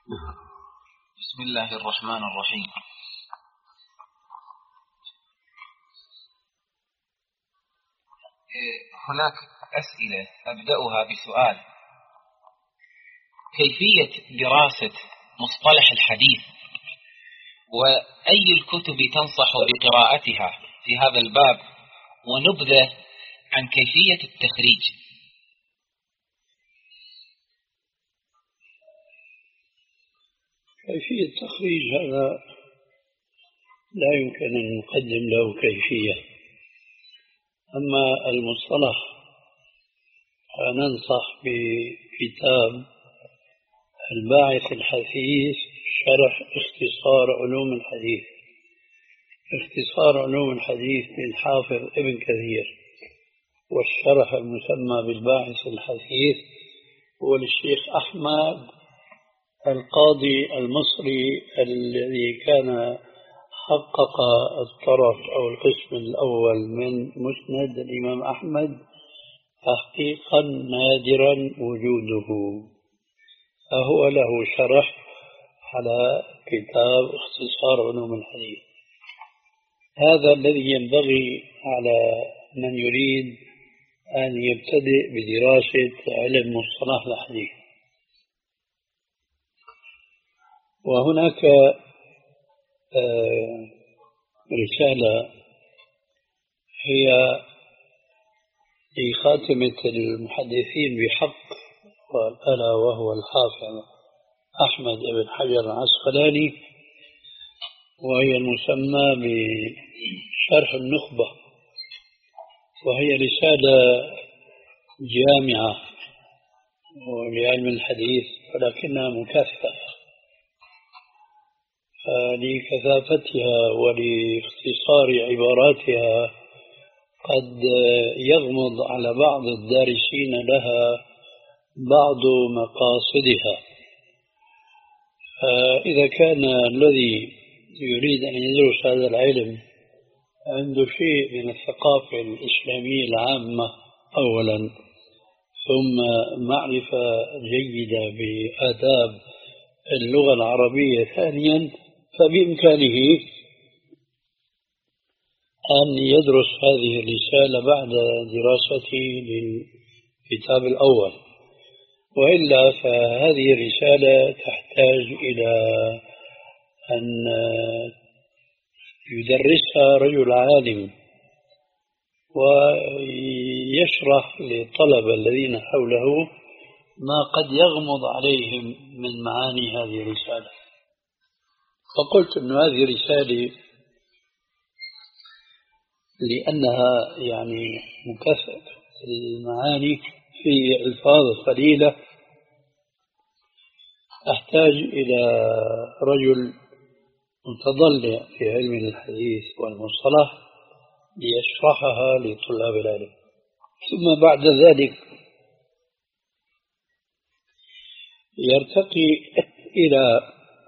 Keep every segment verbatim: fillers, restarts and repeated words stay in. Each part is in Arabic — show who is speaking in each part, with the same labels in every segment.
Speaker 1: بسم الله الرحمن الرحيم. هناك أسئلة أبدأها بسؤال: كيفية دراسة مصطلح الحديث، وأي الكتب تنصح بقراءتها في هذا الباب، ونبذة عن كيفية التخريج.
Speaker 2: كيفية التخريج هذا لا يمكن أن نقدم له كيفية. أما المصطلح فننصح بكتاب الباعث الحثيث شرح اختصار علوم الحديث. اختصار علوم الحديث للحافظ ابن كثير، والشرح المسمى بالباعث الحثيث هو للشيخ أحمد القاضي المصري الذي كان حقق الطرف أو القسم الأول من مسند الإمام أحمد تحقيقا نادرا وجوده، فهو له شرح على كتاب اختصار علوم الحديث. هذا الذي ينبغي على من يريد أن يبتدئ بدراسة علم مصطلح الحديث. وهناك رسالة هي لخاتمة المحدثين بحق، ألا وهو الحافظ أحمد بن حجر العسقلاني، وهي المسمى بشرح النخبة، وهي رسالة جامعة لعلم الحديث ولكنها مكثفة، فلكثافتها ولاختصار عباراتها قد يغمض على بعض الدارسين لها بعض مقاصدها. فإذا كان الذي يريد أن يدرس هذا العلم عنده شيء من الثقافة الإسلامية العامة أولا، ثم معرفة جيدة بآداب اللغة العربية ثانيا، فبإمكانه أن يدرس هذه الرسالة بعد دراسته للكتاب الأول. وإلا فهذه الرسالة تحتاج إلى أن يدرسها رجل عالم ويشرح للطلبة الذين حوله ما قد يغمض عليهم من معاني هذه الرسالة. فقلت أن هذه رسالة لأنها يعني مكثفة المعاني في ألفاظ قليلة، أحتاج إلى رجل متضلع في علم الحديث والمصطلح ليشرحها لطلاب العلم. ثم بعد ذلك يرتقي إلى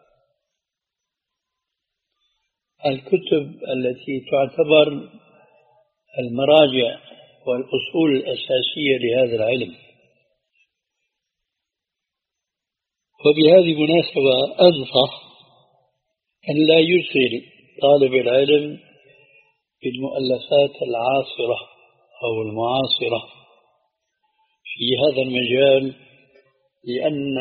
Speaker 2: الكتب التي تعتبر المراجع والأصول الأساسية لهذا العلم. وبهذه المناسبة أنصح أن لا يشغل طالب العلم بالمؤلفات العاصرة أو المعاصرة في هذا المجال، لأن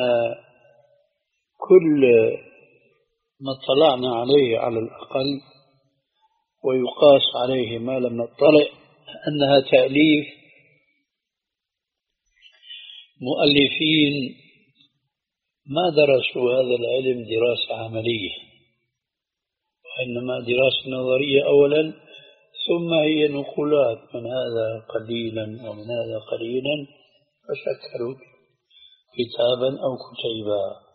Speaker 2: كل ما اطلعنا عليه على الأقل ويقاس عليه ما لم نطلع أنها تأليف مؤلفين ما درسوا هذا العلم دراسة عملية، وإنما دراسة نظرية أولا، ثم هي نقولات من هذا قليلا ومن هذا قليلا، فشكلوا كتابا أو كتيبا.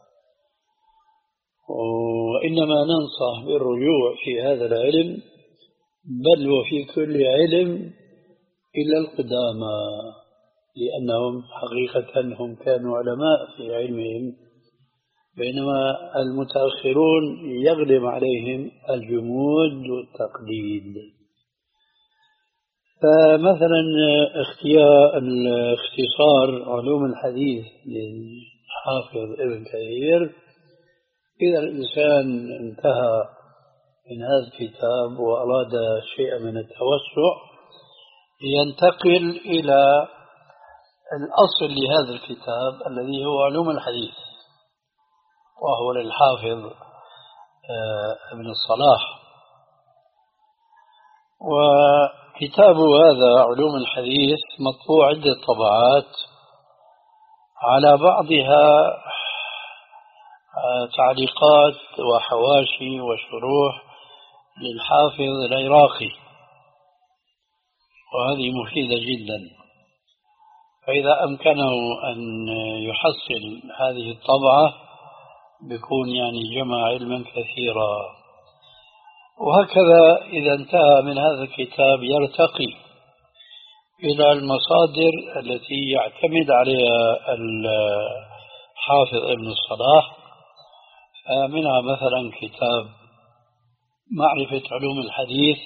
Speaker 2: وإنما ننصح بالرجوع في هذا العلم، بل وفي كل علم، إلى القدامى، لأنهم حقيقة هم كانوا علماء في علمهم، بينما المتأخرون يغلب عليهم الجمود والتقليد. فمثلا اختيار اختصار علوم الحديث للحافظ ابن كثير إذا الإنسان انتهى من هذا الكتاب وأراد شيئا من التوسع ينتقل إلى الأصل لهذا الكتاب الذي هو علوم الحديث، وهو للحافظ ابن الصلاح. وكتاب هذا علوم الحديث مطبوع عدة طبعات، على بعضها تعليقات وحواشي وشروح للحافظ العراقي، وهذه مفيدة جدا. فإذا أمكنه أن يحصل هذه الطبعة بيكون يعني جمع علما كثيرا. وهكذا إذا انتهى من هذا الكتاب يرتقي إلى المصادر التي يعتمد عليها الحافظ ابن الصلاح، منها مثلا كتاب معرفة علوم الحديث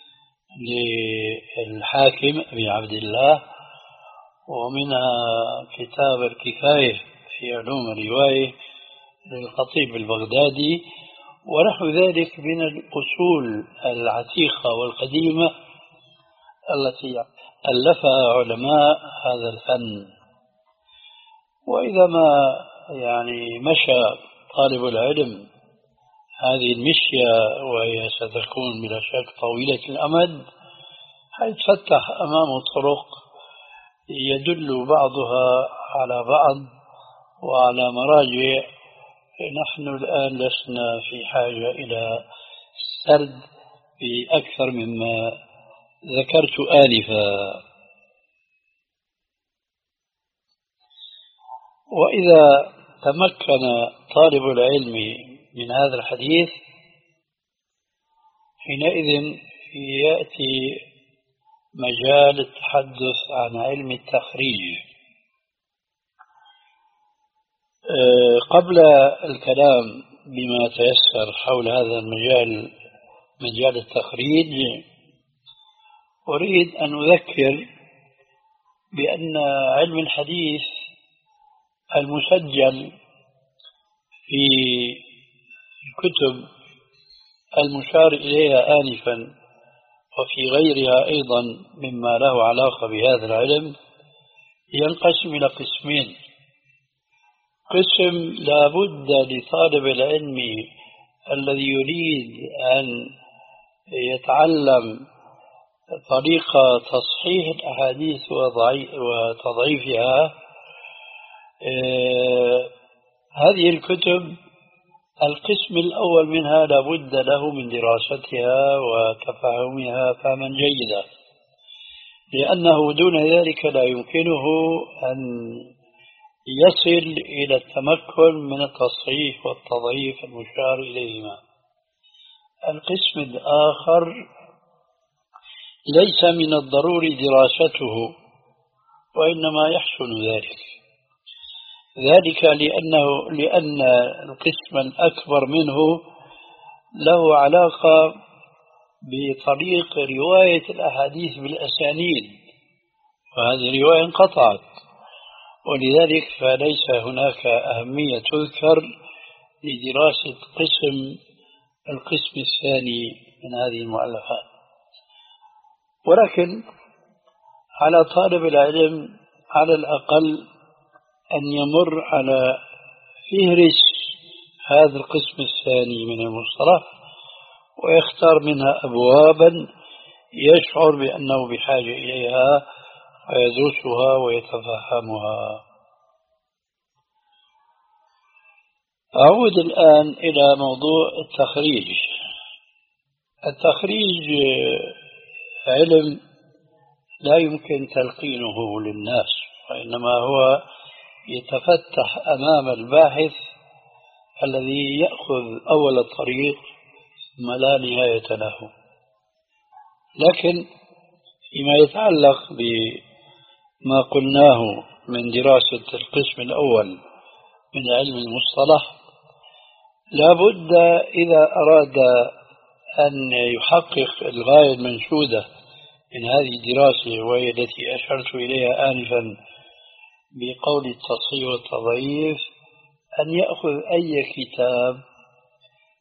Speaker 2: للحاكم أبي عبد الله، ومنها كتاب الكفاية في علوم الرواية للخطيب البغدادي، ونحو ذلك من الأصول العتيقة والقديمة التي ألفها علماء هذا الفن. وإذا ما يعني مشى طالب العلم هذه المشية، وهي ستكون بلا شك طويلة الأمد، حيتفتح أمامه طرق يدل بعضها على بعض وعلى مراجع نحن الآن لسنا في حاجة إلى سرد بأكثر مما ذكرت آنفا. وإذا تمكن طالب العلم من هذا الحديث حينئذ يأتي مجال التحدث عن علم التخريج. قبل الكلام بما تيسر حول هذا المجال، مجال التخريج، أريد أن أذكر بأن علم الحديث المسجل في الكتب المشار إليها آنفا وفي غيرها أيضا مما له علاقة بهذا العلم ينقسم إلى قسمين. قسم لا بد لطالب العلم الذي يريد أن يتعلم طريقة تصحيح الأحاديث وتضعيفها، هذه الكتب القسم الأول منها لا بد له من دراستها وتفهمها فهما جيدا، لأنه دون ذلك لا يمكنه أن يصل إلى التمكن من التصحيح والتضعيف المشار إليهما. القسم الآخر ليس من الضروري دراسته، وإنما يحسن ذلك ذلك لأنه لأن القسم الأكبر منه له علاقة بطريق رواية الأحاديث بالأسانيد، وهذه الرواية انقطعت، ولذلك فليس هناك أهمية تذكر لدراسة قسم القسم الثاني من هذه المؤلفات. ولكن على طالب العلم على الأقل أن يمر على فهرس هذا القسم الثاني من المصطلح ويختار منها أبوابا يشعر بأنه بحاجة إليها ويدرسها ويتفهمها. أعود الآن إلى موضوع التخريج. التخريج علم لا يمكن تلقينه للناس، وإنما هو يتفتح أمام الباحث الذي يأخذ أول الطريق ثم لا نهاية له. لكن فيما يتعلق بما قلناه من دراسة القسم الأول من علم المصطلح، لا بد إذا أراد أن يحقق الغاية المنشودة من هذه الدراسة، وهي التي أشرت إليها آنفا بقول التصحيح والتضعيف، أن يأخذ أي كتاب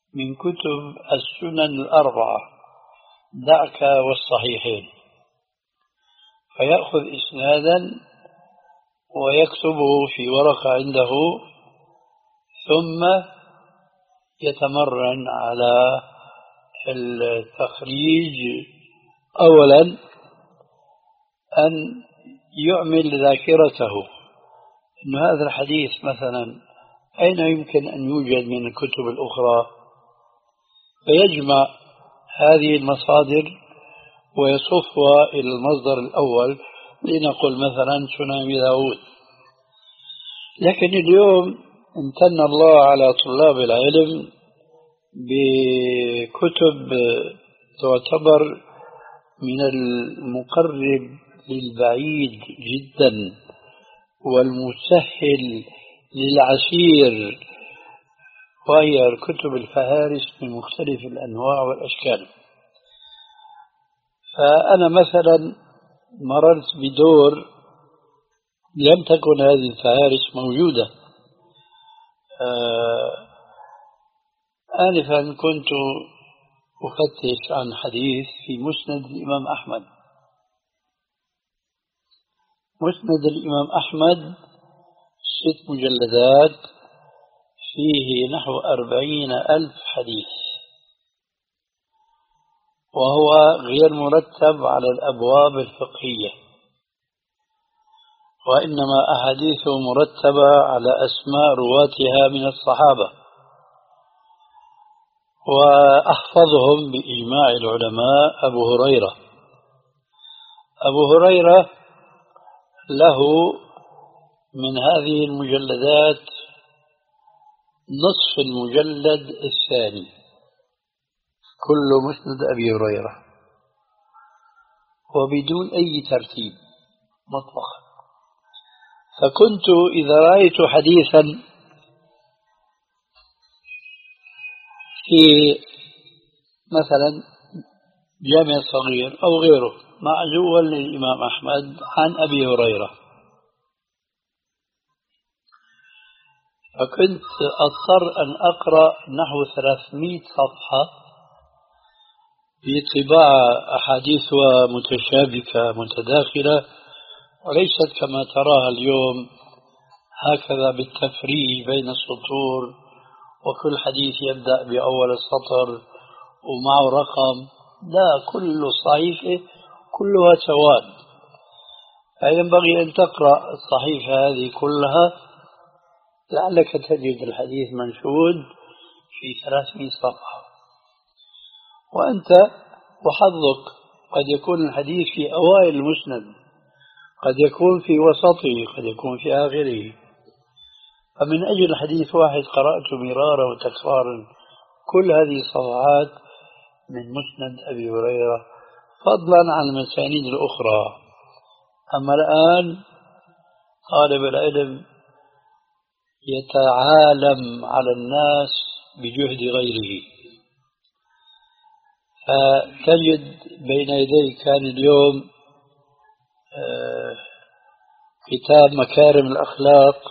Speaker 2: من كتب السنن الأربعة دعك والصحيحين، فيأخذ إسنادا ويكتبه في ورقة عنده، ثم يتمرن على التخريج. أولا أن يعمل ذاكرته أن هذا الحديث مثلا أين يمكن أن يوجد من الكتب الأخرى، فيجمع هذه المصادر ويصفها إلى المصدر الأول، لنقل مثلا سنن أبي داود. لكن اليوم امتن الله على طلاب العلم بكتب تعتبر من المقرب للبعيد جدا والمسهل للعسير، وهي الكتب الفهارس من مختلف الأنواع والأشكال. فأنا مثلا مررت بدور لم تكن هذه الفهارس موجودة. آه آنفا كنت أفتش عن حديث في مسند الإمام أحمد. مسند الإمام أحمد ست مجلدات، فيه نحو أربعين ألف حديث، وهو غير مرتب على الأبواب الفقهية، وإنما أحاديثه مرتبة على أسماء رواتها من الصحابة، وأحفظهم بإجماع العلماء أبو هريرة. أبو هريرة له من هذه المجلدات نصف المجلد الثاني كل مسند أبي هريرة، وبدون أي ترتيب مطلقا. فكنت إذا رأيت حديثا في مثلا جامع صغير أو غيره معزوا للإمام أحمد عن أبي هريرة، فكنت أضطر أن أقرأ نحو ثلاثمئة صفحة بطباعة أحاديثها متشابكة متداخلة، وليست كما تراها اليوم هكذا بالتفريج بين السطور، وكل حديث يبدأ بأول السطر ومعه رقم. لا، كل صحيفة كلها سواد، فينبغي أن تقرأ الصحيفة هذه كلها لعلك تجد الحديث منشود في ثلاثمئة صفحة، وأنت وحظك قد يكون الحديث في أوائل المسند، قد يكون في وسطه، قد يكون في آخره. فمن أجل حديث واحد قرأت مرارا وتكرارا كل هذه الصفحات من مسند أبي هريرة، فضلا عن المسانيد الأخرى. أما الآن طالب العلم يتعالم على الناس بجهد غيره، فتجد بين يديك كان اليوم كتاب مكارم الأخلاق،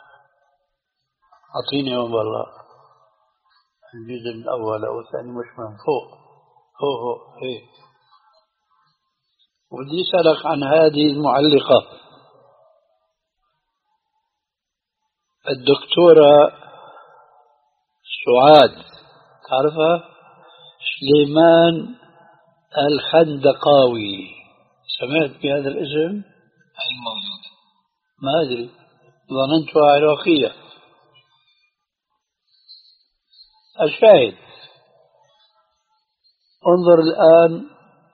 Speaker 2: أعطيني والله الجزء الأول أو الثاني، مش من فوق فوق فوق هيك. ودي أسألك عن هذه المعلقة الدكتورة سعاد، تعرفها؟ سليمان الخندقاوي، سمعت بهذا الاسم؟
Speaker 1: أي موجودة؟
Speaker 2: ما أدري، ظننتها عراقية. الشاهد، انظر الآن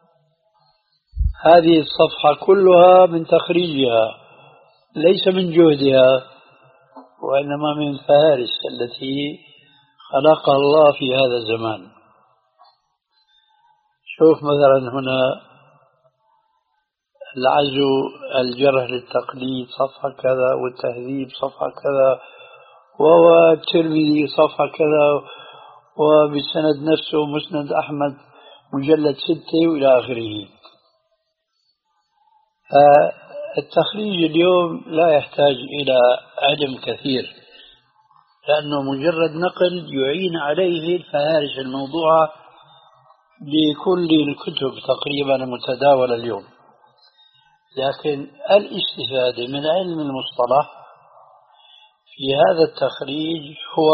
Speaker 2: هذه الصفحة كلها من تخريجها، ليس من جهدها، وإنما من فارس التي خلقها الله في هذا الزمان. شوف مثلا هنا العزو الجرح للتقليد صفحة كذا، والتهذيب صفحة كذا، والترمذي صفحة كذا، وبالسند نفسه مسند أحمد مجلد ستة وإلى آخره. التخريج اليوم لا يحتاج إلى علم كثير، لأنه مجرد نقل يعين عليه الفهارس الموضوعة لكل الكتب تقريبا المتداولة اليوم. لكن الاستفادة من علم المصطلح في هذا التخريج هو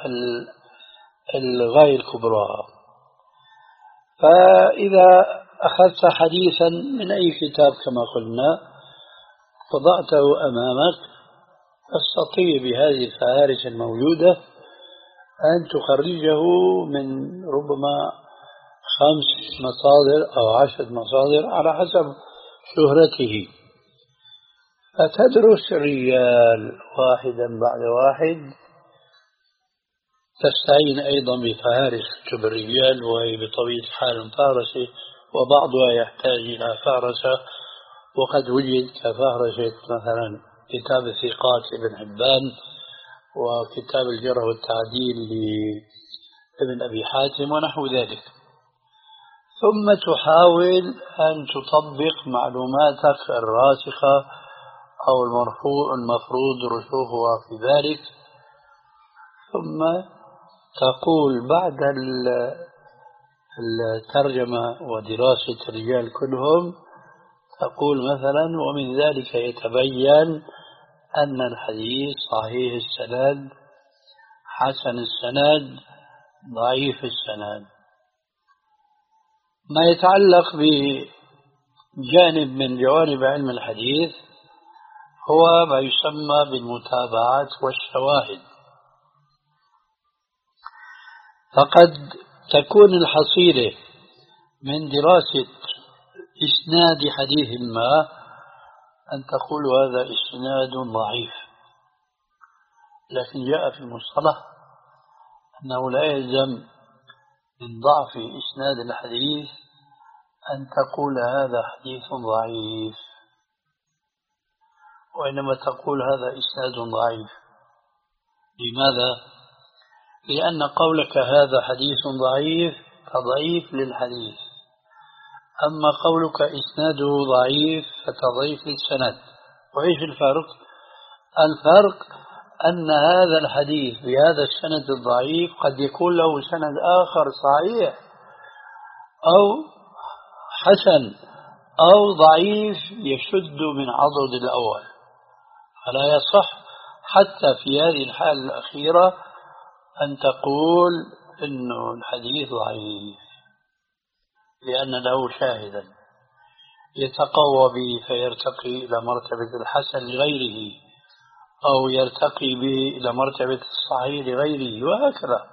Speaker 2: الغاية الكبرى. فإذا أخذت حديثا من أي كتاب كما قلنا وضعته أمامك، تستطيع بهذه الفهارس الموجودة أن تخرجه من ربما خمس مصادر أو عشر مصادر على حسب شهرته، فتدرس الرجال واحدا بعد واحد. تستعين أيضا بفهارس كتب الرجال وهي بطبيعة الحال فهرسة، وبعضها يحتاج إلى فهرسة، وقد وجد كفهرسة مثلا كتاب الثقات لابن حبان وكتاب الجرح والتعديل لابن أبي حاتم ونحو ذلك. ثم تحاول أن تطبق معلوماتك الراسخة أو المرفوع المفروض رسوخها في ذلك، ثم تقول بعد الترجمة ودراسة الرجال كلهم، تقول مثلا ومن ذلك يتبين أن الحديث صحيح السند، حسن السند، ضعيف السند. ما يتعلق بجانب من جوانب علم الحديث هو ما يسمى بالمتابعات والشواهد. فقد تكون الحصيلة من دراسة إسناد حديث ما أن تقول هذا إسناد ضعيف، لكن جاء في المصطلح أنه لا يلزم من ضعف إسناد الحديث أن تقول هذا حديث ضعيف، وإنما تقول هذا إسناد ضعيف. لماذا؟ لأن قولك هذا حديث ضعيف تضعيف للحديث، أما قولك إسناده ضعيف فتضعيف للسند. وإيش الفرق؟ الفرق أن هذا الحديث بهذا السند الضعيف قد يكون له سند آخر صحيح أو حسن أو ضعيف يشد من عضد الأول، فلا يصح حتى في هذه الحالة الأخيرة أن تقول إنه الحديث ضعيف، لأن له شاهدا يتقوى به فيرتقي إلى مرتبة الحسن لغيره، أو يرتقي به إلى مرتبة الصحيح لغيره، وهكذا.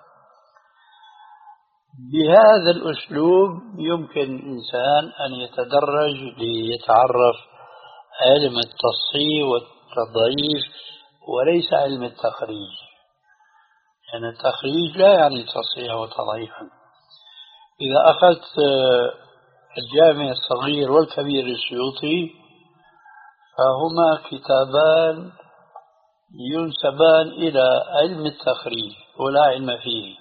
Speaker 2: بهذا الأسلوب يمكن الإنسان أن يتدرج ليتعرف علم التصحيح والتضعيف وليس علم التخريج، يعني التخريج لا يعني تصحيح وتضعيفا. إذا أخذت الجامع الصغير والكبير للسيوطي فهما كتابان ينسبان إلى علم التخريج ولا علم فيه.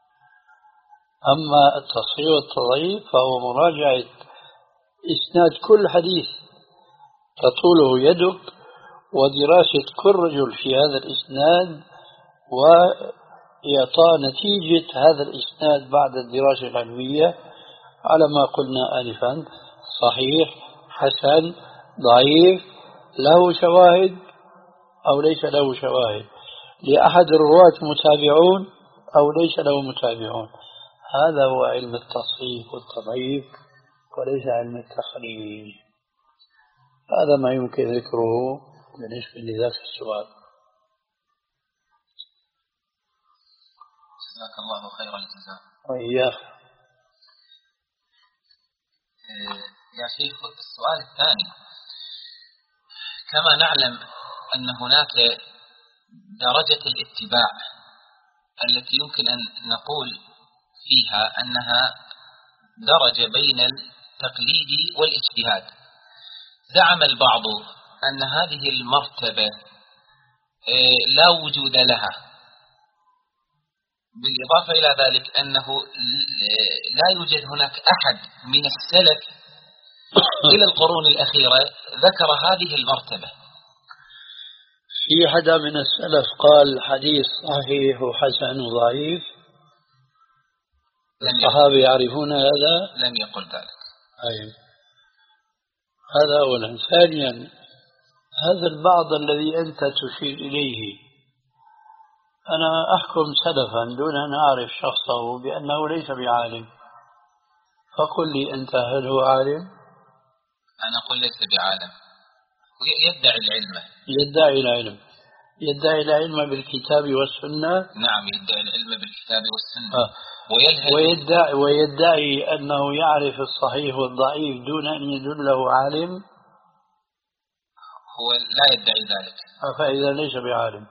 Speaker 2: أما التصحيح والتضعيف فهو مراجعة إسناد كل حديث تطوله يدك ودراسة كل رجل في هذا الإسناد وإعطاء نتيجة هذا الإسناد بعد الدراسة العلمية على ما قلنا آنفا: صحيح، حسن، ضعيف، له شواهد أو ليس له شواهد، لأحد الرواة متابعون أو ليس له متابعون. هذا هو علم التصحيح والتضعيف وليس علم التخريج. هذا ما يمكن ذكره بالنسبة لذاك السؤال.
Speaker 1: جزاك الله خير الجزاء.
Speaker 2: وإياك.
Speaker 1: يا شيخ، السؤال الثاني: كما نعلم أن هناك درجة الاتباع التي يمكن أن نقول فيها أنها درجة بين التقليد والاجتهاد. زعم البعض أن هذه المرتبة لا وجود لها، بالإضافة إلى ذلك أنه لا يوجد هناك أحد من السلف إلى القرون الأخيرة ذكر هذه المرتبة.
Speaker 2: في حدا من السلف قال حديث صحيح وحسن وضعيف؟ الصحابة يعرفون هذا؟
Speaker 1: لم يقل ذلك.
Speaker 2: أيوة. هذا أولا. ثانيا، هذا البعض الذي أنت تشير إليه، أنا أحكم سلفا دون أن أعرف شخصه بأنه ليس بعالم، فقل لي أنت هل هو عالم؟
Speaker 1: أنا أقول ليس بعالم، يدعي العلم.
Speaker 2: يدعي العلم. يدعي العلم بالكتاب والسنة.
Speaker 1: نعم، يدعي العلم بالكتاب والسنة.
Speaker 2: آه. ويدعي, ويدعي أنه يعرف الصحيح والضعيف دون أن يدله عالم.
Speaker 1: هو لا يدعي ذلك.
Speaker 2: آه. فإذا ليس بعالم.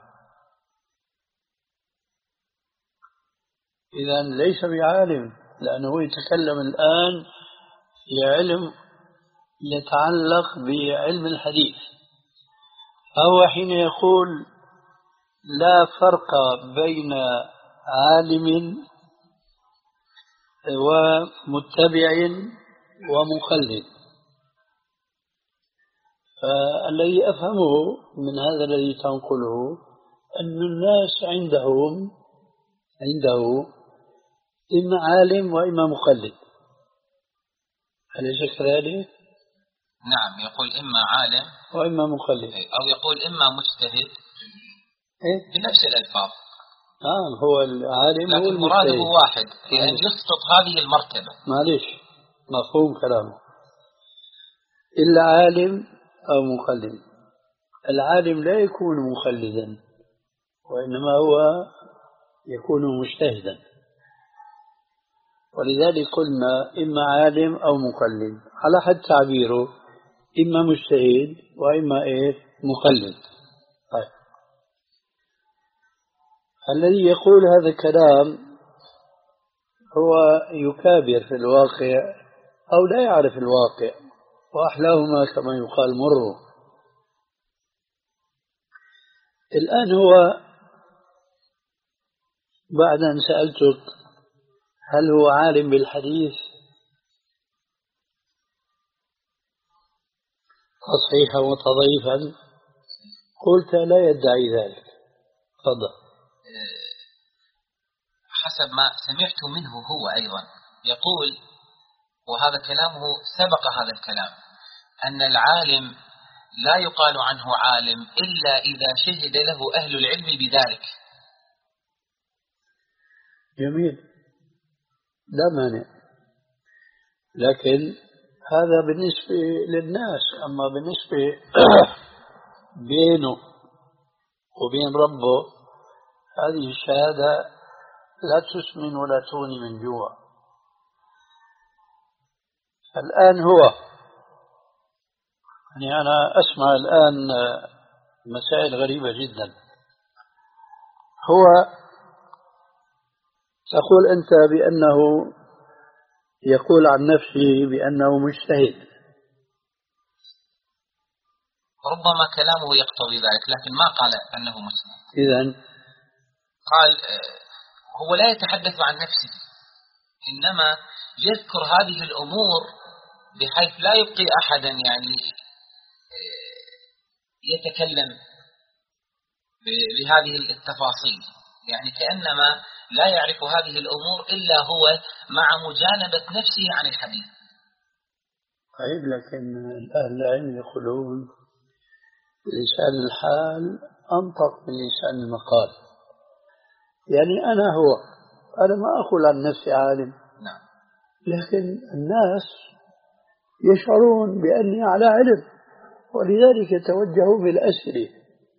Speaker 2: إذا ليس بعالم، لأنه يتكلم الآن في علم يتعلق بعلم الحديث. فهو حين يقول لا فرق بين عالم ومتبع ومقلد، فالذي أفهمه من هذا الذي تنقله أن الناس عندهم عنده إما عالم وإما مقلد. أليس كذلك؟
Speaker 1: نعم، يقول إما عالم
Speaker 2: وإما مقلد،
Speaker 1: أو يقول إما مجتهد
Speaker 2: إيه؟
Speaker 1: بنفس الألفاظ.
Speaker 2: نعم، هو العالم
Speaker 1: لكن مراده واحد، يعني
Speaker 2: يعني
Speaker 1: يسقط هذه المرتبة.
Speaker 2: معلش، مفهوم كلامه. إلا عالم أو مقلد. العالم لا يكون مقلدا، وإنما هو يكون مجتهدا. ولذلك قلنا إما عالم أو مقلد، على حد تعبيره إما مجتهد وإما إيه مقلد. طيب. الذي يقول هذا الكلام هو يكابر في الواقع أو لا يعرف الواقع، وأحلاهما كما يقال مر. الآن هو بعد أن سألتك هل هو عالم بالحديث تصحيحا وتضعيفا، قلت لا يدعي ذلك. تفضل.
Speaker 1: حسب ما سمعت منه هو أيضا يقول، وهذا كلامه سبق هذا الكلام، أن العالم لا يقال عنه عالم إلا إذا شهد له أهل العلم بذلك.
Speaker 2: جميل، لا مانع، لكن هذا بالنسبة للناس. أما بالنسبة بينه وبين ربه، هذه الشهادة لا تسمن ولا تغني من جوع. الآن هو يعني أنا أسمع الآن مسائل غريبة جدا. هو تقول أنت بأنه يقول عن نفسه بأنه مجتهد.
Speaker 1: ربما كلامه يقتضي ذلك، لكن ما قال أنه مجتهد.
Speaker 2: إذن
Speaker 1: قال هو لا يتحدث عن نفسه، إنما يذكر هذه الأمور بحيث لا يبقي أحدا يعني يتكلم بهذه التفاصيل، يعني كأنما لا يعرف هذه الأمور إلا هو مع مجانبة نفسه عن الحديث.
Speaker 2: طيب، لكن أهل العلم يقولون لسان الحال أنطق من لسان المقال. يعني أنا هو أنا ما أقول عن نفسي عالم،
Speaker 1: نعم،
Speaker 2: لكن الناس يشعرون بأني على علم، ولذلك يتوجهوا بالأسئلة.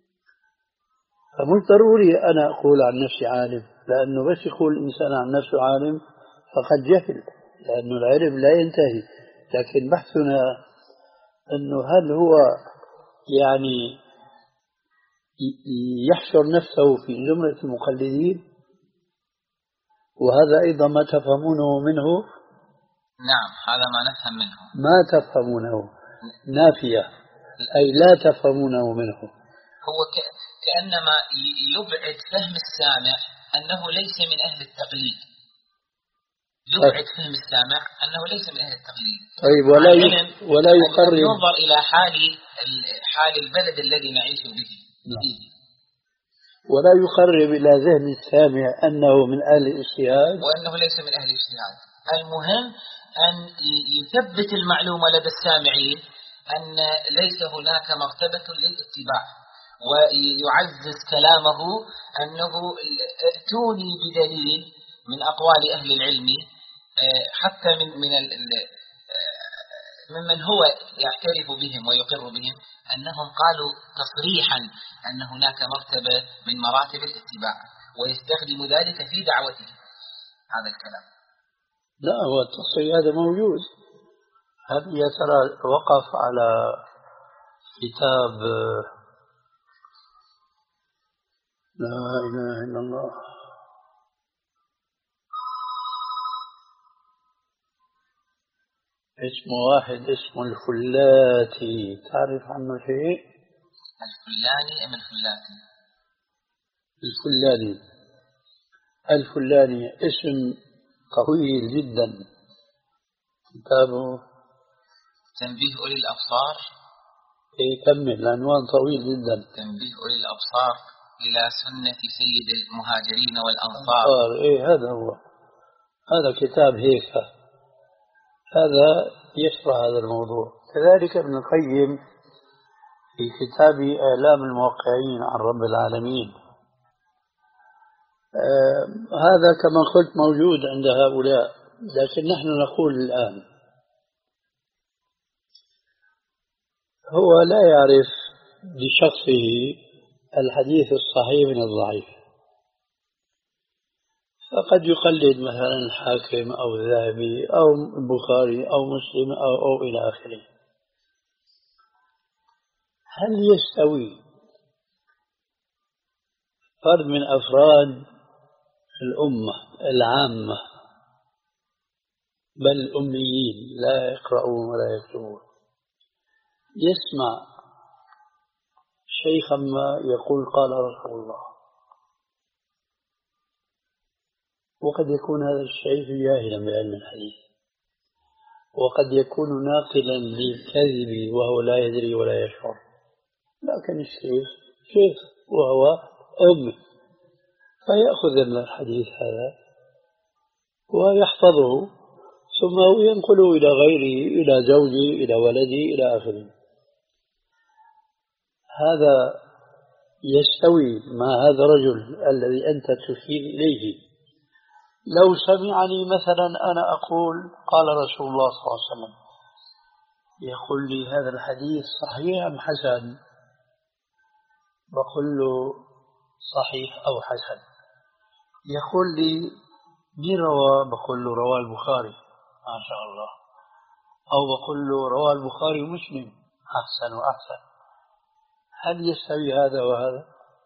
Speaker 2: فمش ضروري أنا أقول عن نفسي عالم، لأنه بس يقول الإنسان عن نفسه عالم فقد جهل، لأنه العلم لا ينتهي. لكن بحثنا أنه هل هو يعني يحشر نفسه في زمرة المقلدين، وهذا أيضا ما تفهمونه منه.
Speaker 1: نعم، هذا ما نفهم منه.
Speaker 2: ما تفهمونه نافية، أي لا تفهمونه منه.
Speaker 1: هو كأنما يبعد فهم السامع أنه ليس من أهل التقليد، يبعد فهم السامع أنه ليس من أهل التقليد.
Speaker 2: طيب، ولا ولا يقرر،
Speaker 1: ينظر إلى حال حال البلد الذي نعيش به.
Speaker 2: نعم. ولا يقرب إلى ذهن السامع أنه من أهل الاجتهاد
Speaker 1: وأنه ليس من أهل الاجتهاد. المهم أن يثبت المعلومة لدى السامعين أن ليس هناك مرتبة للاتباع، ويعزز كلامه أنه ائتوني بدليل من أقوال أهل العلم حتى من من ممن هو يعترف بهم ويقر بهم أنهم قالوا تصريحا أن هناك مرتبة من مراتب الاتباع، ويستخدم ذلك في دعوته هذا الكلام.
Speaker 2: لا، هو التصريح هذا موجود. هل يا ترى وقف على كتاب لا إله إلا الله اسمه واحد اسمه الفلاتي، تعرف عنه شيء؟
Speaker 1: الفلاني أم الفلاتي؟
Speaker 2: الفلاني. الفلاني اسم طويل جدا. كتابه
Speaker 1: تنبيه أولي الأبصار.
Speaker 2: إيه كمل، العنوان طويل جدا.
Speaker 1: تنبيه أولي الأبصار إلى سنة سيد المهاجرين والأنصار.
Speaker 2: إيه هذا هو، هذا كتاب هيك، هذا يشرح هذا الموضوع. كذلك ابن القيم في كتاب إعلام الموقعين عن رب العالمين، آه هذا كما قلت موجود عند هؤلاء، لكن نحن نقول الآن هو لا يعرف بشخصه الحديث الصحيح من الضعيف، فقد يقلد مثلا الحاكم أو الذهبي أو البخاري أو مسلم أو, أو إلى آخره. هل يستوي فرد من أفراد الأمة العامة بل الأميين لا يقرؤون ولا يكتبون يسمع شيخا ما يقول قال رسول الله، وقد يكون هذا الشيخ جاهلا بعلم الحديث، وقد يكون ناقلا للكذب وهو لا يدري ولا يشعر، لكن الشيخ شيخ وهو أمي، فيأخذ من الحديث هذا ويحفظه ثم ينقله إلى غيره، إلى زوجه، إلى ولده، إلى آخره. هذا يستوي مع هذا الرجل الذي أنت تشير إليه لو سمعني مثلا أنا أقول قال رسول الله صلى الله عليه وسلم، يقول لي هذا الحديث صحيح أم حسن؟ بقول له صحيح أو حسن. يقول لي مين رواه؟ بقول له رواه البخاري، ما شاء الله. أو بقول له رواه البخاري ومسلم، أحسن وأحسن. هل يستوي هذا وهذا؟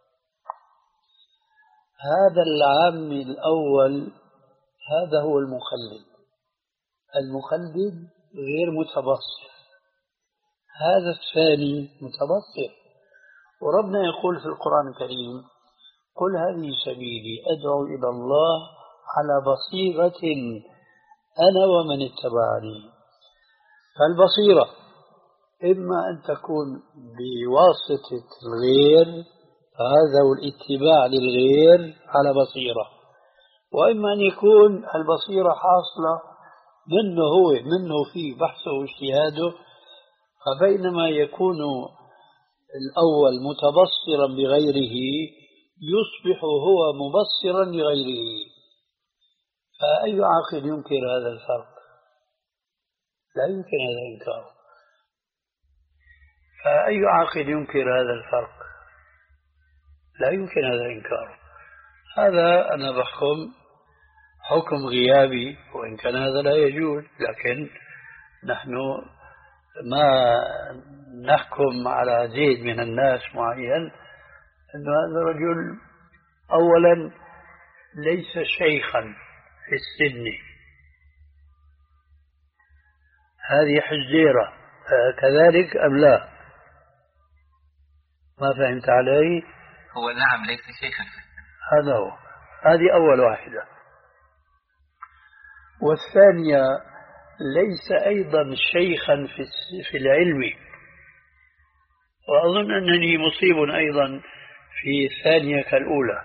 Speaker 2: هذا العام الأول هذا هو المخلد. المخلد غير متبصر، هذا الثاني متبصر. وربنا يقول في القرآن الكريم قل هذه سبيلي أدعو إلى الله على بصيرة أنا ومن اتبعني. فالبصيرة إما أن تكون بواسطة الغير، هذا الاتباع للغير على بصيرة، وإما أن يكون البصيرة حاصلة منه هو، منه فيه بحثه واجتهاده. فبينما يكون الأول متبصرا بغيره يصبح هو مبصرا لغيره. فأي عاقل ينكر هذا الفرق؟ لا يمكن هذا الإنكار. فأي عاقل ينكر هذا الفرق؟ لا يمكن هذا الإنكار. هذا أنا بحكم حكم غيابي، وإن كان هذا لا يجوز، لكن نحن ما نحكم على زيد من الناس معين أن هذا الرجل أولا ليس شيخا في السن، هذه حجيرة كذلك أم لا؟ ما فهمت علي؟
Speaker 1: هو نعم ليس شيخا في السن،
Speaker 2: هذا هو، هذه أول واحدة. والثانية ليس أيضا شيخا في في العلم. وأظن أنني مصيب أيضا في ثانية الأولى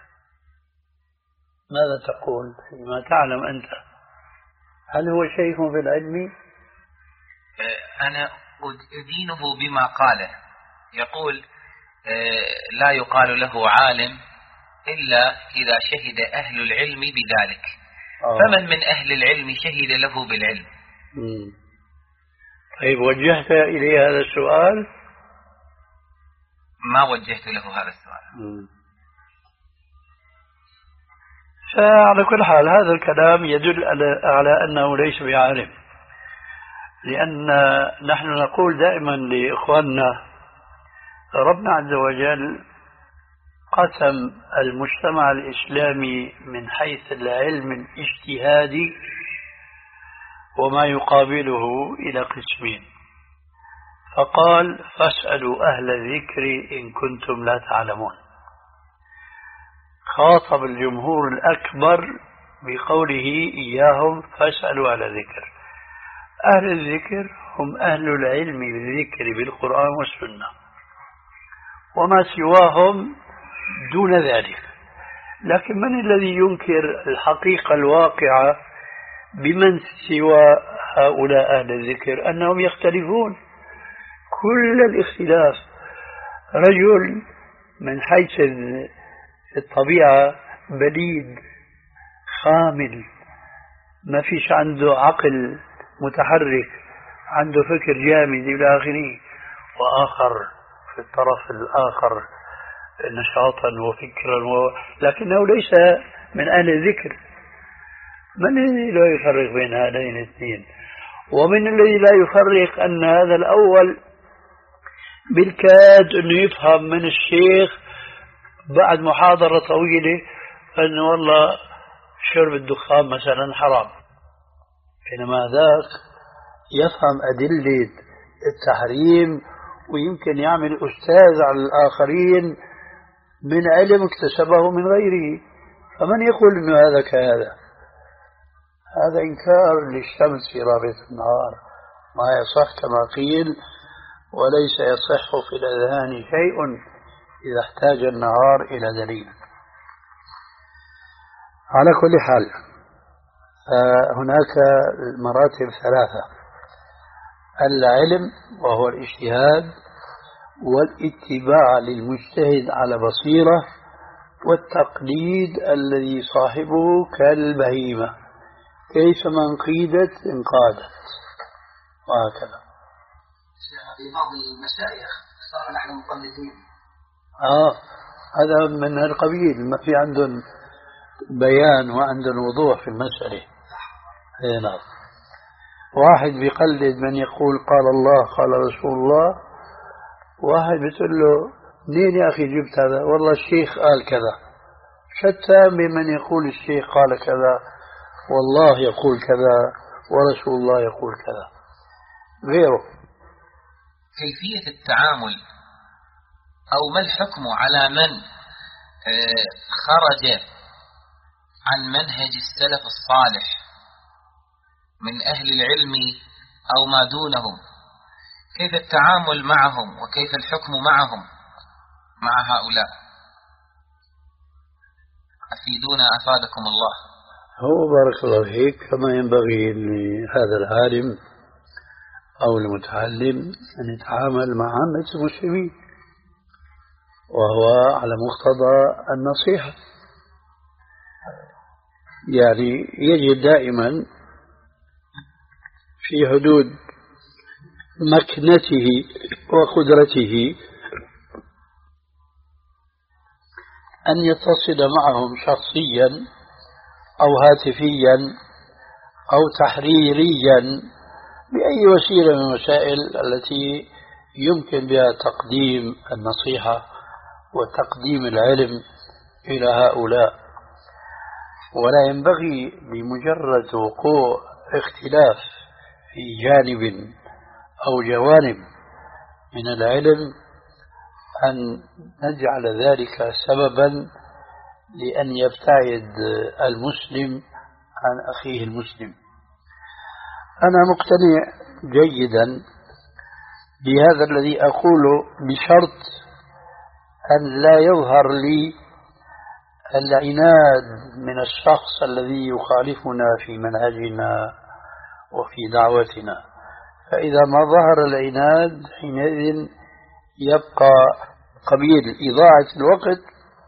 Speaker 2: ماذا تقول فيما تعلم أنت؟ هل هو شيخ في العلم؟
Speaker 1: أنا أدينه بما قاله. يقول لا يقال له عالم إلا إذا شهد أهل العلم بذلك. آه. فمن من أهل العلم شهد له بالعلم؟
Speaker 2: مم. طيب وجهت إليه هذا السؤال؟
Speaker 1: ما وجهت له هذا السؤال.
Speaker 2: مم. فعلى كل حال هذا الكلام يدل على أنه ليس بعالم، لأن نحن نقول دائما لإخواننا ربنا عز وجل قسم المجتمع الإسلامي من حيث العلم الاجتهادي وما يقابله إلى قسمين، فقال فاسألوا أهل الذكر إن كنتم لا تعلمون. خاطب الجمهور الأكبر بقوله إياهم فاسألوا أهل الذكر. أهل الذكر هم أهل العلم بالذكر بالقرآن والسنة، وما سواهم دون ذلك. لكن من الذي ينكر الحقيقة الواقعة بمن سوى هؤلاء أهل الذكر؟ أنهم يختلفون كل الاختلاف. رجل من حيث الطبيعة بليد خامل، ما فيش عنده عقل متحرك، عنده فكر جامد إلى آخره، وآخر في الطرف الآخر نشاطا وفكرا و... لكنه ليس من أهل الذكر. من الذي لا يفرق بين هذين الاثنين؟ ومن الذي لا يفرق أن هذا الأول بالكاد أنه يفهم من الشيخ بعد محاضرة طويلة أنه والله شرب الدخان مثلا حرام، بينما ذاك يفهم أدلة التحريم ويمكن يعمل أستاذ على الآخرين من علم اكتسبه من غيره. فمن يقول أنه هذا كهذا؟ هذا إنكار للشمس في رابطة النهار، ما يصح كما قيل، وليس يصح في الأذهان شيء إذا احتاج النهار إلى دليل. على كل حال هناك مراتب ثلاثة: العلم وهو الاجتهاد، والاتباع للمجتهد على بصيرة، والتقليد الذي صاحبه كالبهيمة كيفما انقيدت انقادت، وهكذا.
Speaker 3: في بعض المشايخ صار نحن مقلدين.
Speaker 2: آه هذا من القبيل، ما في عندهم بيان وعندهم وضوح في المسألة. اي نعم. واحد بيقلد من يقول قال الله قال رسول الله، واحد بتقول له منين يا أخي جبت هذا؟ والله الشيخ قال كذا. شتى بمن يقول الشيخ قال كذا والله يقول كذا ورسول الله يقول كذا غيره.
Speaker 1: كيفية التعامل أو ما الحكم على من خرج عن منهج السلف الصالح من أهل العلم أو ما دونهم؟ كيف التعامل معهم وكيف الحكم معهم مع هؤلاء؟ أفيدونا أفادكم الله.
Speaker 2: هو بارك الله فيك كما ينبغي لهذا العالم أو المتعلم أن يتعامل مع عامة المسلمين، وهو على مقتضى النصيحة. يعني يجب دائما في حدود مكنته وقدرته أن يتصل معهم شخصيا أو هاتفيا أو تحريريا بأي وسيلة من الوسائل التي يمكن بها تقديم النصيحة وتقديم العلم إلى هؤلاء. ولا ينبغي بمجرد وقوع اختلاف في جانب أو جوانب من العلم أن نجعل ذلك سببا لأن يبتعد المسلم عن أخيه المسلم. أنا مقتنع جيدا بهذا الذي أقوله بشرط أن لا يظهر لي العناد من الشخص الذي يخالفنا في منهجنا وفي دعوتنا. فإذا ما ظهر العناد حينئذ يبقى قبيل إضاعة الوقت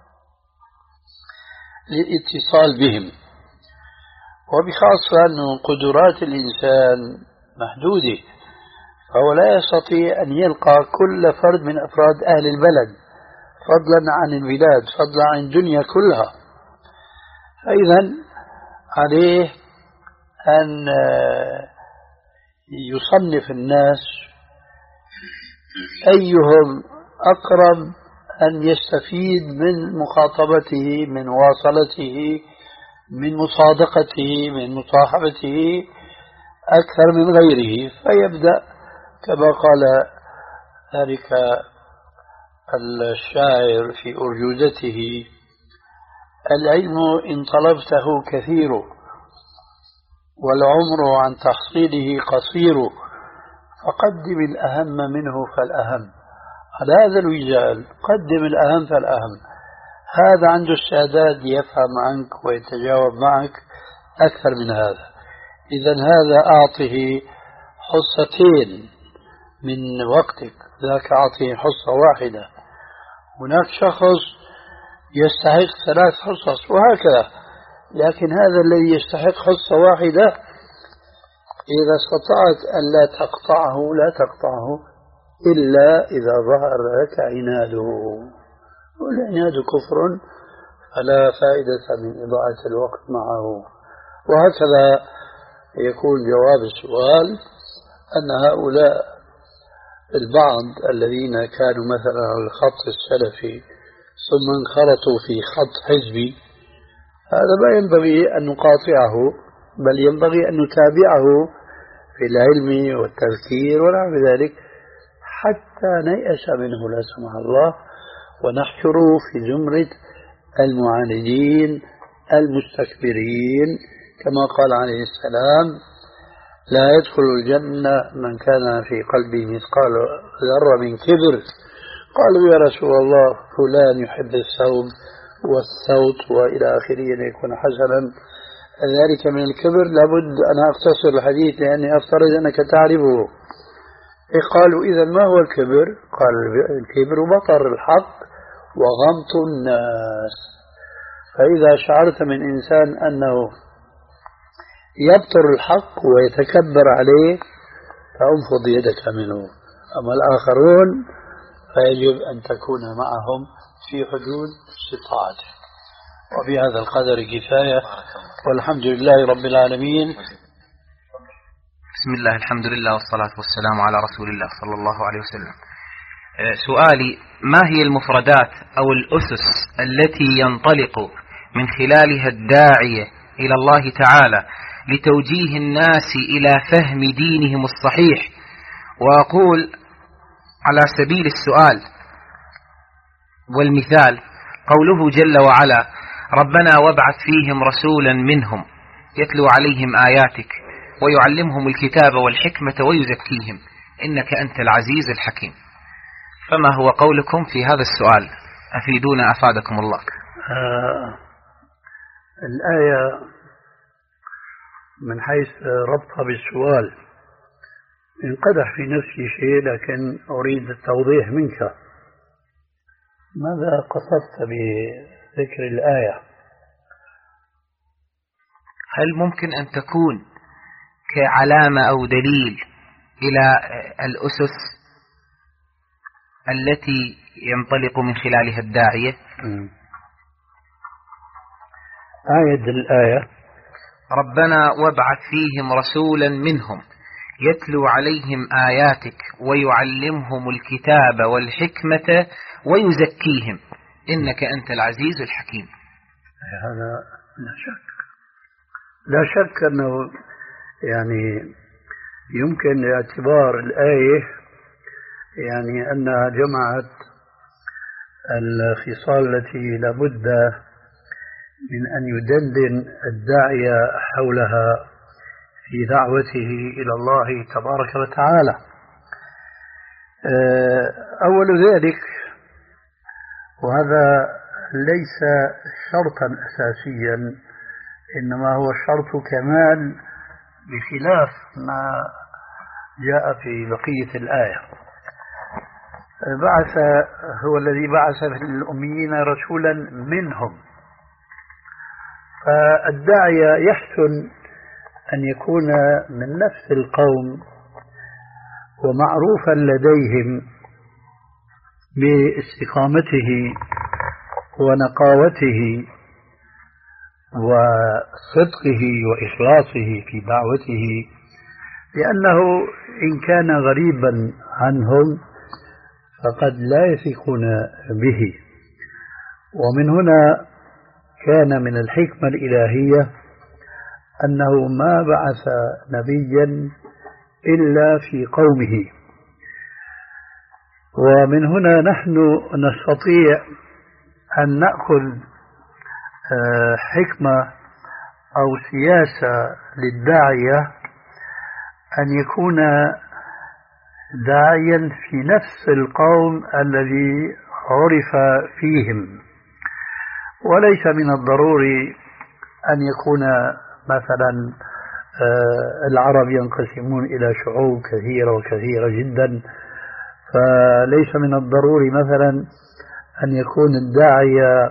Speaker 2: للاتصال بهم، وبخاصة أن قدرات الإنسان محدودة، فهو لا يستطيع أن يلقى كل فرد من أفراد أهل البلد، فضلا عن البلاد، فضلا عن الدنيا كلها. فإذا عليه أن يصنف الناس أيهم أقرب أن يستفيد من مخاطبته، من مواصلته، من مصادقته، من مصاحبته أكثر من غيره، فيبدأ كما قال ذلك الشاعر في أرجوزته: العلم إن طلبته كثير والعمر عن تحصيله قصير، فقدم الأهم منه فالأهم. على هذا الوجال قدم الأهم فالأهم. هذا عنده استعداد يفهم عنك ويتجاوب معك أكثر من هذا. إذن هذا أعطه حصتين من وقتك، ذاك أعطيه حصة واحدة. هناك شخص يستحق ثلاث حصص وهكذا، لكن هذا الذي يستحق حصة واحدة إذا استطعت أن لا تقطعه لا تقطعه إلا إذا ظهر لك عناده، والعناد كفر فلا فائدة من إضاعة الوقت معه. وهكذا يكون جواب السؤال أن هؤلاء البعض الذين كانوا مثلا على الخط السلفي ثم انخرطوا في خط حزبي، هذا ما ينبغي أن نقاطعه، بل ينبغي أن نتابعه في العلم والتذكير ونحو ذلك حتى نيأس منه لا سمح الله، ونحشره في زمرة المعاندين المستكبرين، كما قال عليه السلام: لا يدخل الجنة من كان في قلبه مثقال ذرة من كبر. قالوا: يا رسول الله فلان يحب الثوب والصوت وإلى آخره أن يكون حسنا، ذلك من الكبر. لابد أن أختصر الحديث لأني أفترض أنك تعرفه. قالوا: إذا ما هو الكبر؟ قال: الكبر بطر الحق وغمط الناس. فإذا شعرت من إنسان أنه يبطر الحق ويتكبر عليه فانفض يدك منه. أما الآخرون فيجب أن تكون معهم في حدود استطاعتك. وبهذا القدر كفاية، والحمد لله رب العالمين.
Speaker 1: بسم الله، الحمد لله والصلاة والسلام على رسول الله صلى الله عليه وسلم. سؤالي: ما هي المفردات أو الأسس التي ينطلق من خلالها الداعية إلى الله تعالى لتوجيه الناس إلى فهم دينهم الصحيح؟ وأقول على سبيل السؤال والمثال قوله جل وعلا: ربنا وابعث فيهم رسولا منهم يتلو عليهم آياتك ويعلمهم الكتاب والحكمة ويزكيهم إنك أنت العزيز الحكيم. فما هو قولكم في هذا السؤال؟ أفيدونا أفادكم الله.
Speaker 2: آه الآية من حيث ربطها بالسؤال انقدح في نفسي شيء، لكن أريد التوضيح منك. ماذا قصدت بذكر الآية؟
Speaker 1: هل ممكن أن تكون كعلامة أو دليل إلى الأسس التي ينطلق من خلالها الداعية؟
Speaker 2: آية الآية:
Speaker 1: ربنا وابعث فيهم رسولا منهم يتلو عليهم آياتك ويعلمهم الكتاب والحكمة ويزكيهم إنك أنت العزيز الحكيم.
Speaker 2: هذا لا شك لا شك أنه يعني يمكن اعتبار الآية يعني أنها جمعت الخصال التي لابد من أن يدندن الداعية حولها في دعوته إلى الله تبارك وتعالى. أول ذلك وهذا ليس شرطا أساسيا، إنما هو شرط كمال بخلاف ما جاء في بقية الآية. بعث هو الذي بعث في الأميين رسولا منهم، فالداعية يحسن أن يكون من نفس القوم ومعروفا لديهم باستقامته ونقاوته وصدقه وإخلاصه في دعوته، لأنه إن كان غريبا عنهم فقد لا يثقون به. ومن هنا كان من الحكمة الإلهية أنه ما بعث نبيا إلا في قومه. ومن هنا نحن نستطيع أن نأخذ حكمة أو سياسة للداعية أن يكون داعيا في نفس القوم الذي عرف فيهم، وليس من الضروري أن يكون مثلا العرب ينقسمون إلى شعوب كثيرة وكثيرة جدا، فليس من الضروري مثلا أن يكون الداعية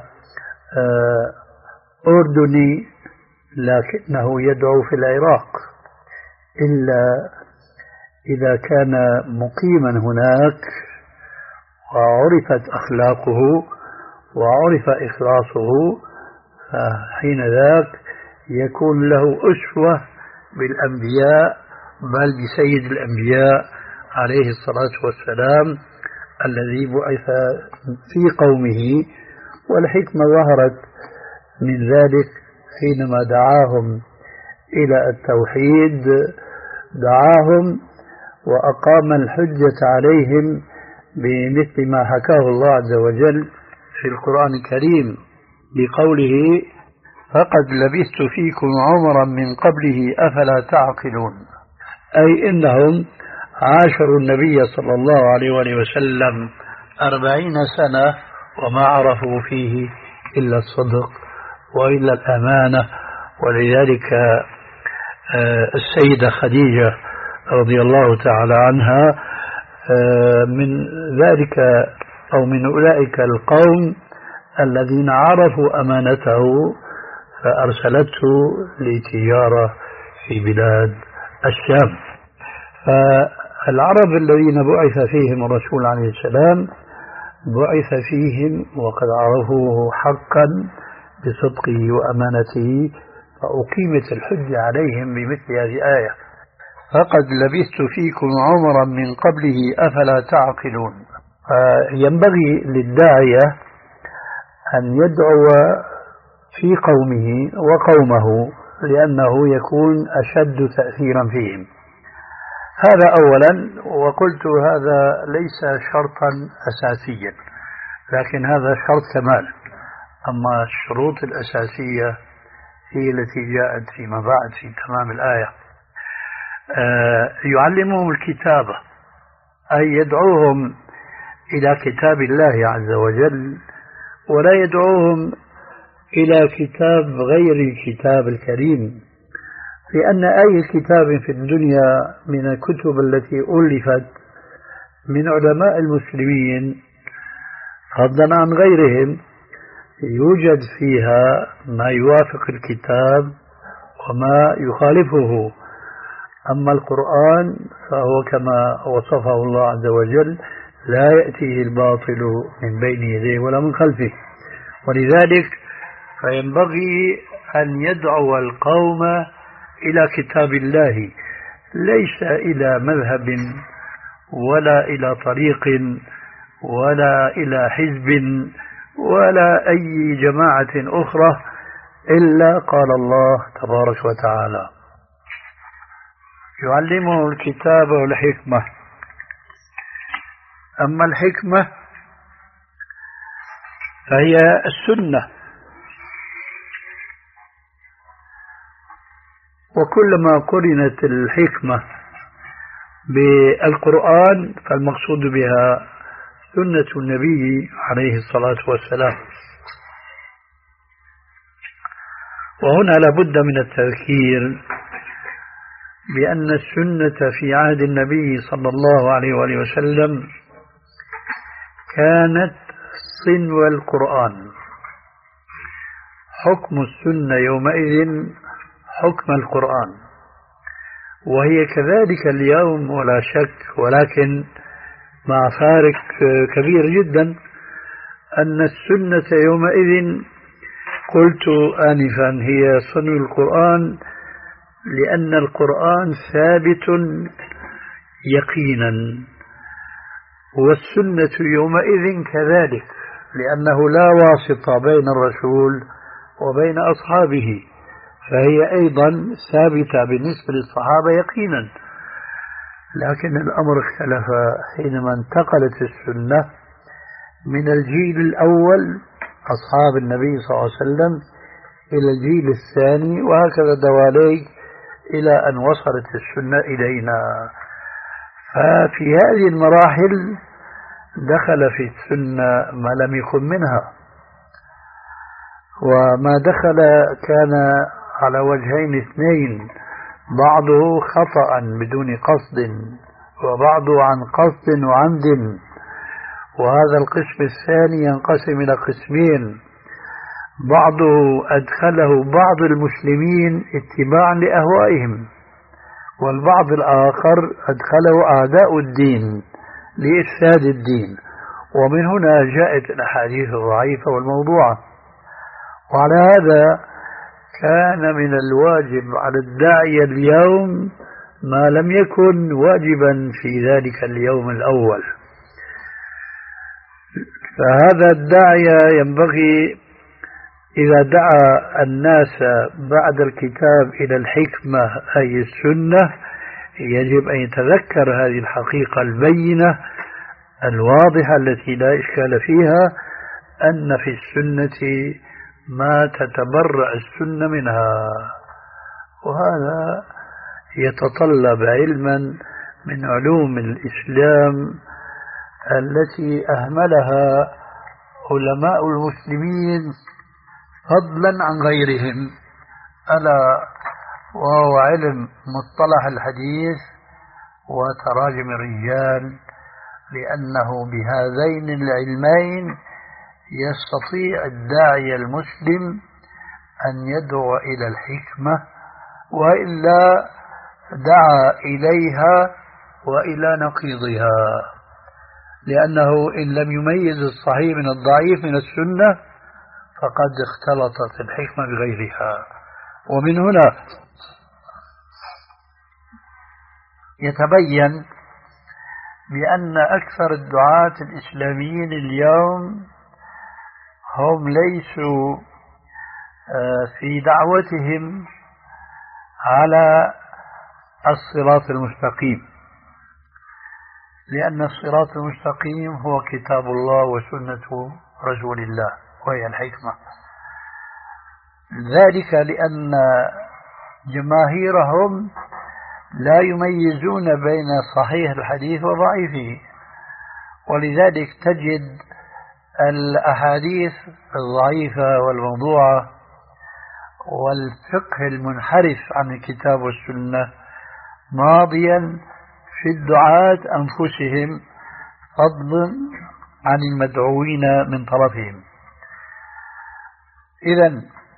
Speaker 2: أردني لكنه يدعو في العراق، إلا إذا كان مقيما هناك وعرفت أخلاقه وعرف إخلاصه، فحين ذاك يكون له أسوة بالأنبياء، بل بسيد الأنبياء عليه الصلاة والسلام الذي بعث في قومه. والحكمة ظهرت من ذلك حينما دعاهم إلى التوحيد، دعاهم وأقام الحجة عليهم بمثل ما حكاه الله عز وجل في القرآن الكريم بقوله: فقد لبثت فيكم عمرا من قبله أفلا تعقلون، أي إنهم عاشروا النبي صلى الله عليه وآله وسلم أربعين سنة وما عرفوا فيه إلا الصدق وإلا الأمانة. ولذلك السيدة خديجة رضي الله تعالى عنها من ذلك أو من أولئك القوم الذين عرفوا أمانته فأرسلته لتجارة في بلاد الشام. فالعرب الذين بعث فيهم الرسول عليه السلام بعث فيهم وقد عرفوه حقا بصدقه وأمانته، فأقيمت الحجة عليهم بمثل هذه الآية: فقد لبثت فيكم عمرا من قبله أفلا تعقلون. فينبغي للداعية أن يدعو في قومه وقومه، لأنه يكون أشد تأثيرا فيهم. هذا أولا. وقلت هذا ليس شرطا أساسيا، لكن هذا شرط كمال. أما الشروط الأساسية هي التي جاءت فيما بعد في تمام الآية. آه يعلمهم الكتابة، أي يدعوهم إلى كتاب الله عز وجل، ولا يدعوهم إلى كتاب غير الكتاب الكريم، لأن أي كتاب في الدنيا من الكتب التي ألفت من علماء المسلمين فضلا عن غيرهم يوجد فيها ما يوافق الكتاب وما يخالفه. أما القرآن فهو كما وصفه الله عز وجل: لا يأتيه الباطل من بين يديه ولا من خلفه. ولذلك فينبغي أن يدعو القوم إلى كتاب الله، ليس إلى مذهب ولا إلى طريق ولا إلى حزب ولا أي جماعة أخرى، إلا قال الله تبارك وتعالى: يعلمه الكتاب والحكمة. أما الحكمة فهي السنة، وكلما قرنت الحكمة بالقرآن فالمقصود بها سنة النبي عليه الصلاة والسلام. وهنا لابد من التذكير بأن السنة في عهد النبي صلى الله عليه وآله وسلم كانت صنو القرآن. حكم السنة يومئذ حكم القرآن، وهي كذلك اليوم ولا شك، ولكن مع فارق كبير جدا، أن السنة يومئذ قلت آنفا هي صنو القرآن، لأن القرآن ثابت يقينا، والسنة يومئذ كذلك، لأنه لا واسطة بين الرسول وبين أصحابه، فهي أيضا ثابتة بالنسبة للصحابة يقينا. لكن الأمر اختلف حينما انتقلت السنة من الجيل الأول أصحاب النبي صلى الله عليه وسلم إلى الجيل الثاني، وهكذا دواليك إلى أن وصلت السنة إلينا. ففي هذه المراحل دخل في السنة ما لم يكن منها، وما دخل كان على وجهين اثنين، بعضه خطأ بدون قصد، وبعضه عن قصد وعمد، وهذا القسم الثاني ينقسم إلى قسمين، بعضه أدخله بعض المسلمين اتباعا لأهوائهم، والبعض الآخر أدخله أعداء الدين لإفساد الدين، ومن هنا جاءت الأحاديث الضعيفة والموضوعة. وعلى هذا كان من الواجب على الداعية اليوم ما لم يكن واجبا في ذلك اليوم الأول. فهذا الداعية ينبغي إذا دعا الناس بعد الكتاب إلى الحكمة أي السنة، يجب أن يتذكر هذه الحقيقة البينة الواضحة التي لا إشكال فيها، أن في السنة ما تتبرع السنة منها، وهذا يتطلب علما من علوم الإسلام التي أهملها علماء المسلمين فضلا عن غيرهم، ألا وهو علم مصطلح الحديث وتراجم الرجال، لأنه بهذين العلمين يستطيع الداعية المسلم أن يدعو إلى الحكمة، وإلا دعا إليها وإلى نقيضها، لأنه إن لم يميز الصحيح من الضعيف من السنة فقد اختلطت الحكمة بغيرها. ومن هنا يتبين بأن أكثر الدعاة الإسلاميين اليوم هم ليسوا في دعوتهم على الصراط المستقيم، لأن الصراط المستقيم هو كتاب الله وسنة رسول الله وهي الحكمة. ذلك لأن جماهيرهم لا يميزون بين صحيح الحديث وضعيفه، ولذلك تجد الأحاديث الضعيفة والموضوعة والفقه المنحرف عن الكتاب والسنة ماضيا في الدعاة أنفسهم، فضلا عن المدعوين من طرفهم. إذن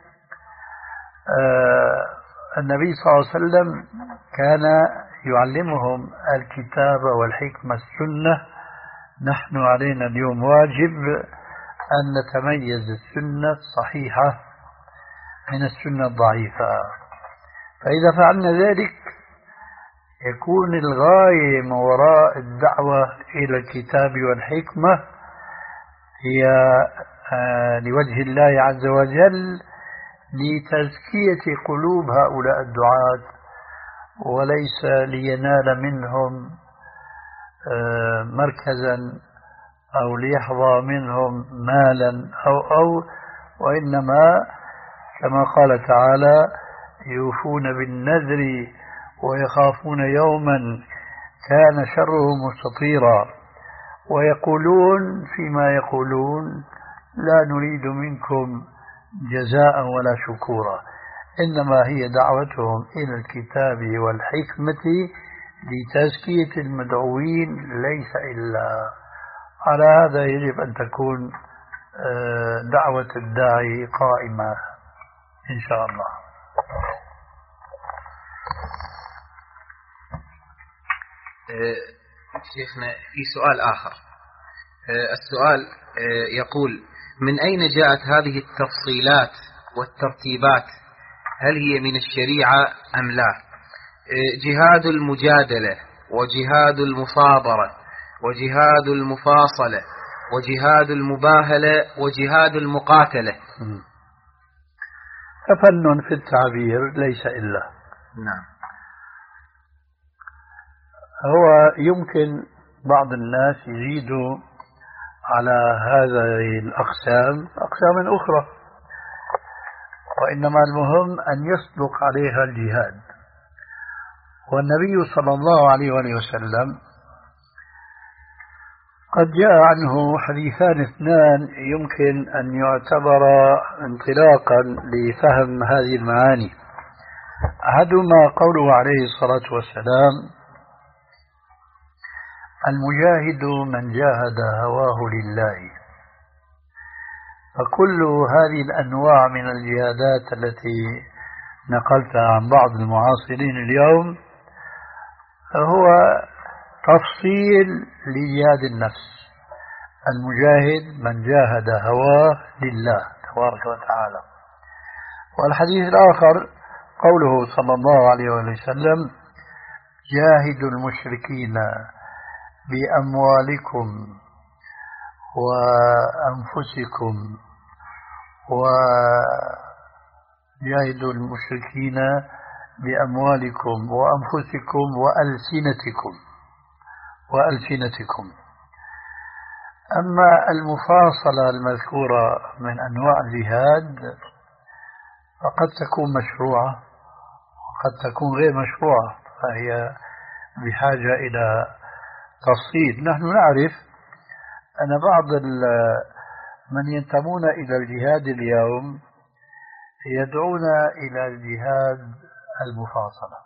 Speaker 2: آه النبي صلى الله عليه وسلم كان يعلمهم الكتاب والحكمة السنة. نحن علينا اليوم واجب أن نتميز السنة الصحيحة من السنة الضعيفة، فإذا فعلنا ذلك يكون الغاية من وراء الدعوة إلى الكتاب والحكمة هي آه لوجه الله عز وجل، لتزكية قلوب هؤلاء الدعاة، وليس لينال منهم آه مركزا أو ليحظى منهم مالا أو أو وإنما كما قال تعالى: يوفون بالنذر ويخافون يوما كان شره مستطيرا. ويقولون فيما يقولون لا نريد منكم جزاء ولا شكورا، إنما هي دعوتهم إلى الكتاب والحكمة لتزكية المدعوين ليس إلا. على هذا يجب أن تكون دعوة الداعي قائمة إن شاء الله.
Speaker 1: شيخنا في سؤال آخر. السؤال يقول: من أين جاءت هذه التفصيلات والترتيبات؟ هل هي من الشريعة أم لا؟ جهاد المجادلة وجهاد المصابرة وجهاد المفاصلة وجهاد المباهلة وجهاد المقاتلة.
Speaker 2: تفنن في التعبير ليس إلا.
Speaker 1: نعم.
Speaker 2: هو يمكن بعض الناس يزيدوا على هذه الأقسام أقسام أخرى، وإنما المهم أن يصدق عليها الجهاد. والنبي صلى الله عليه وسلم قد جاء عنه حديثان اثنان يمكن أن يعتبر انطلاقا لفهم هذه المعاني. أحدهما قوله عليه الصلاة والسلام: المجاهد من جاهد هواه لله. فكل هذه الأنواع من الجهادات التي نقلتها عن بعض المعاصرين اليوم هو تفصيل لجهاد النفس. المجاهد من جاهد هواه لله تبارك وتعالى. والحديث الآخر قوله صلى الله عليه وسلم: جاهدوا المشركين بأموالكم وأنفسكم وجاهدوا المشركين بأموالكم وأنفسكم وألسنتكم وألسنتكم. أما المفاصلة المذكورة من أنواع الجهاد فقد تكون مشروعة وقد تكون غير مشروعة، فهي بحاجة إلى تفصيل. نحن نعرف أن بعض من ينتمون إلى الجهاد اليوم يدعون إلى الجهاد المفاصلة،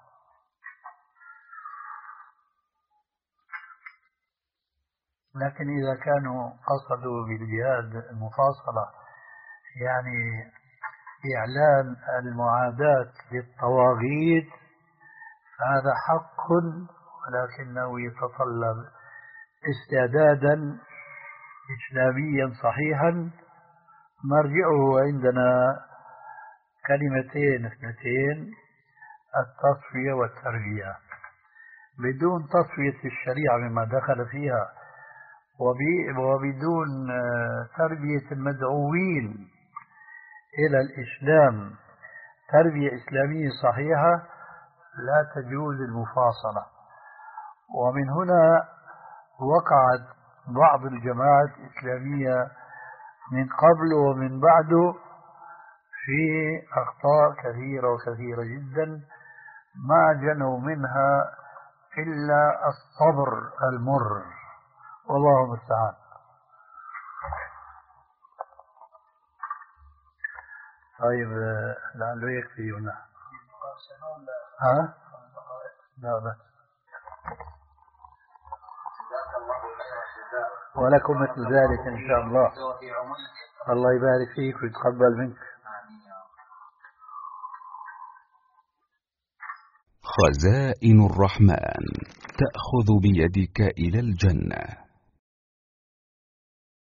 Speaker 2: لكن إذا كانوا قصدوا بالجهاد المفاصلة يعني إعلان المعاداة للطواغيت فهذا حق، ولكنه يتطلب استعدادا إسلاميا صحيحا مرجعه عندنا كلمتين اثنتين: التصفية والتربية. بدون تصفية الشريعة مما دخل فيها وبدون تربية المدعوين إلى الإسلام تربية إسلامية صحيحة لا تجوز المفاصلة. ومن هنا وقعت بعض الجماعات الإسلامية من قبل ومن بعد في أخطاء كثيرة وكثيرة جدا ما جنوا منها إلا الصبر المر، والله المستعان. طيب لعله يكفي هنا. ها؟ لا بس. ولكم مثل ذلك إن شاء الله. الله يبارك فيك ويتقبل منك.
Speaker 4: خزائن الرحمن تأخذ بيدك إلى الجنة.